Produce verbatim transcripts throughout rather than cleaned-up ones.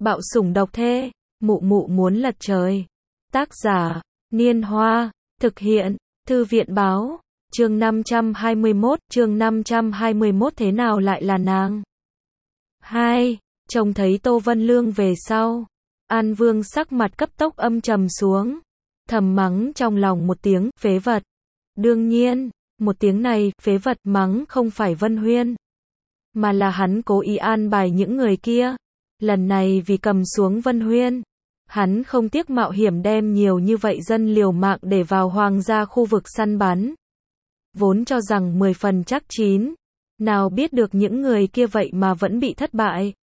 Bạo sủng độc thê, mụ mụ muốn lật trời. Tác giả, Niên Hoa, thực hiện, Thư viện báo, chương năm trăm hai mươi mốt, chương năm trăm hai mươi mốt thế nào lại là nàng? hai. Trông thấy Tô Vân Lương về sau, An Vương sắc mặt cấp tốc âm trầm xuống, thầm mắng trong lòng một tiếng, phế vật. Đương nhiên, một tiếng này, phế vật mắng không phải Vân Huyên, mà là hắn cố ý an bài những người kia. Lần này vì cầm xuống Vân Huyên, hắn không tiếc mạo hiểm đem nhiều như vậy dân liều mạng để vào hoàng gia khu vực săn bắn. Vốn cho rằng mười phần chắc chín, nào biết được những người kia vậy mà vẫn bị thất bại.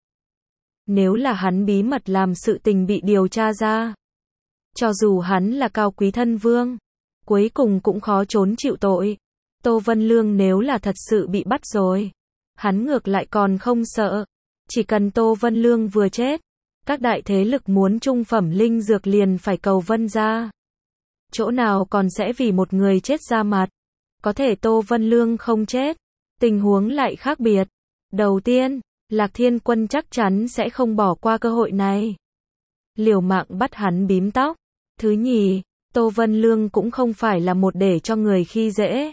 Nếu là hắn bí mật làm sự tình bị điều tra ra, cho dù hắn là cao quý thân vương, cuối cùng cũng khó trốn chịu tội. Tô Vân Lương nếu là thật sự bị bắt rồi, hắn ngược lại còn không sợ. Chỉ cần Tô Vân Lương vừa chết, các đại thế lực muốn trung phẩm linh dược liền phải cầu Vân gia. Chỗ nào còn sẽ vì một người chết ra mặt. Có thể Tô Vân Lương không chết, tình huống lại khác biệt. Đầu tiên, Lạc Thiên Quân chắc chắn sẽ không bỏ qua cơ hội này, liều mạng bắt hắn bím tóc. Thứ nhì, Tô Vân Lương cũng không phải là một để cho người khi dễ.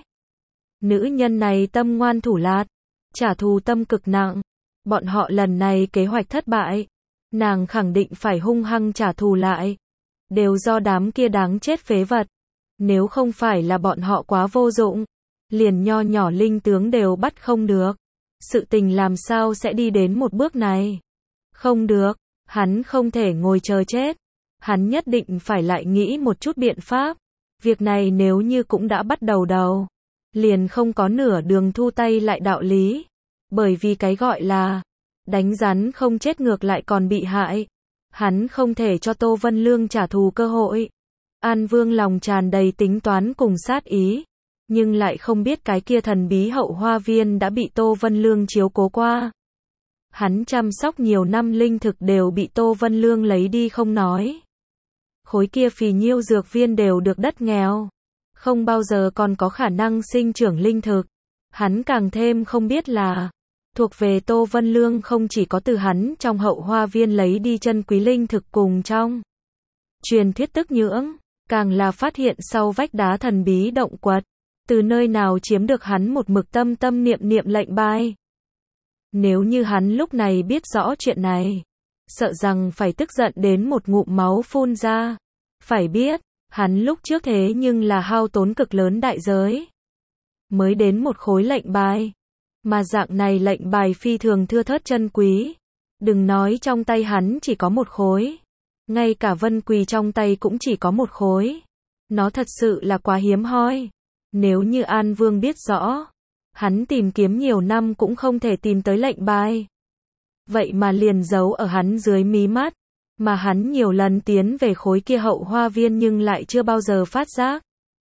Nữ nhân này tâm ngoan thủ lạt, trả thù tâm cực nặng. Bọn họ lần này kế hoạch thất bại, nàng khẳng định phải hung hăng trả thù lại. Đều do đám kia đáng chết phế vật. Nếu không phải là bọn họ quá vô dụng, liền nho nhỏ linh tướng đều bắt không được. Sự tình làm sao sẽ đi đến một bước này? Không được, hắn không thể ngồi chờ chết. Hắn nhất định phải lại nghĩ một chút biện pháp. Việc này nếu như cũng đã bắt đầu đầu, liền không có nửa đường thu tay lại đạo lý. Bởi vì cái gọi là đánh rắn không chết ngược lại còn bị hại. Hắn không thể cho Tô Vân Lương trả thù cơ hội. An Vương lòng tràn đầy tính toán cùng sát ý, nhưng lại không biết cái kia thần bí hậu hoa viên đã bị Tô Vân Lương chiếu cố qua. Hắn chăm sóc nhiều năm linh thực đều bị Tô Vân Lương lấy đi không nói. Khối kia phì nhiêu dược viên đều được đất nghèo, không bao giờ còn có khả năng sinh trưởng linh thực. Hắn càng thêm không biết là thuộc về Tô Vân Lương không chỉ có từ hắn trong hậu hoa viên lấy đi chân quý linh thực cùng trong truyền thuyết tức nhưỡng, càng là phát hiện sau vách đá thần bí động quật, từ nơi nào chiếm được hắn một mực tâm tâm niệm niệm lệnh bài. Nếu như hắn lúc này biết rõ chuyện này, sợ rằng phải tức giận đến một ngụm máu phun ra. Phải biết, hắn lúc trước thế nhưng là hao tốn cực lớn đại giới mới đến một khối lệnh bài, mà dạng này lệnh bài phi thường thưa thớt chân quý. Đừng nói trong tay hắn chỉ có một khối, ngay cả Vân Quỳ trong tay cũng chỉ có một khối. Nó thật sự là quá hiếm hoi. Nếu như An Vương biết rõ, hắn tìm kiếm nhiều năm cũng không thể tìm tới lệnh bài. Vậy mà liền giấu ở hắn dưới mí mắt, mà hắn nhiều lần tiến về khối kia hậu hoa viên nhưng lại chưa bao giờ phát giác.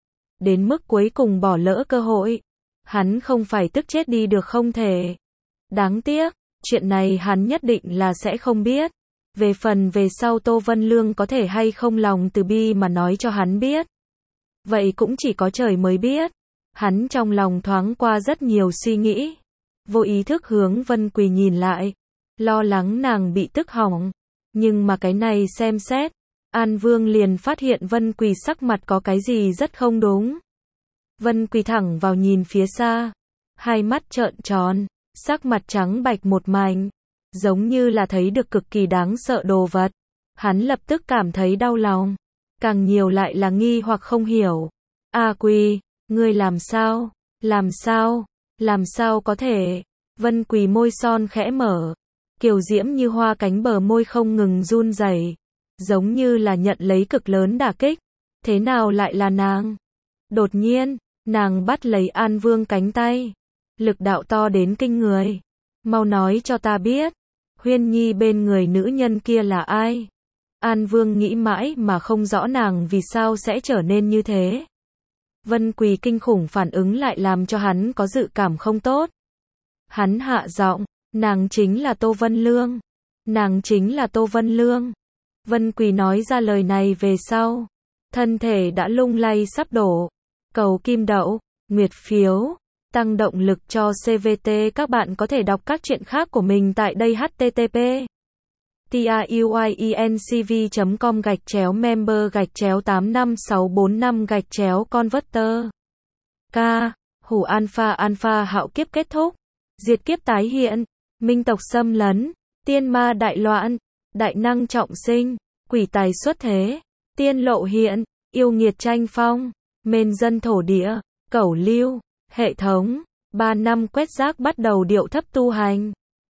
Đến mức cuối cùng bỏ lỡ cơ hội, hắn không phải tức chết đi được không thể. Đáng tiếc, chuyện này hắn nhất định là sẽ không biết. Về phần về sau Tô Vân Lương có thể hay không lòng từ bi mà nói cho hắn biết, vậy cũng chỉ có trời mới biết. Hắn trong lòng thoáng qua rất nhiều suy nghĩ, vô ý thức hướng Vân Quỳ nhìn lại, lo lắng nàng bị tức hỏng. Nhưng mà cái này xem xét, An Vương liền phát hiện Vân Quỳ sắc mặt có cái gì rất không đúng. Vân Quỳ thẳng vào nhìn phía xa, hai mắt trợn tròn, sắc mặt trắng bạch một mảnh, giống như là thấy được cực kỳ đáng sợ đồ vật. Hắn lập tức cảm thấy đau lòng, càng nhiều lại là nghi hoặc không hiểu. A Quỳ, ngươi làm sao? Làm sao? Làm sao có thể? Vân Quỳ môi son khẽ mở, kiều diễm như hoa cánh bờ môi không ngừng run rẩy, giống như là nhận lấy cực lớn đả kích. Thế nào lại là nàng? Đột nhiên, nàng bắt lấy An Vương cánh tay, lực đạo to đến kinh người. Mau nói cho ta biết, Huyên Nhi bên người nữ nhân kia là ai? An Vương nghĩ mãi mà không rõ nàng vì sao sẽ trở nên như thế. Vân Quỳ kinh khủng phản ứng lại làm cho hắn có dự cảm không tốt. Hắn hạ giọng, nàng chính là Tô Vân Lương. Nàng chính là Tô Vân Lương. Vân Quỳ nói ra lời này về sau, thân thể đã lung lay sắp đổ. Cầu kim đậu, nguyệt phiếu, tăng động lực cho xê vê tê. Các bạn có thể đọc các truyện khác của mình tại đây. H T T P tiuyuyencv chấm com gạch chéo member gạch chéo tám năm sáu bốn năm gạch chéo converter. K. Hủ alpha alpha hạo kiếp kết thúc. Diệt kiếp tái hiện. Minh tộc xâm lấn. Tiên ma đại loạn. Đại năng trọng sinh. Quỷ tài xuất thế. Tiên lộ hiện. Yêu nghiệt tranh phong. Mên dân thổ địa. Cẩu lưu. Hệ thống. Ba năm quét rác bắt đầu điệu thấp tu hành.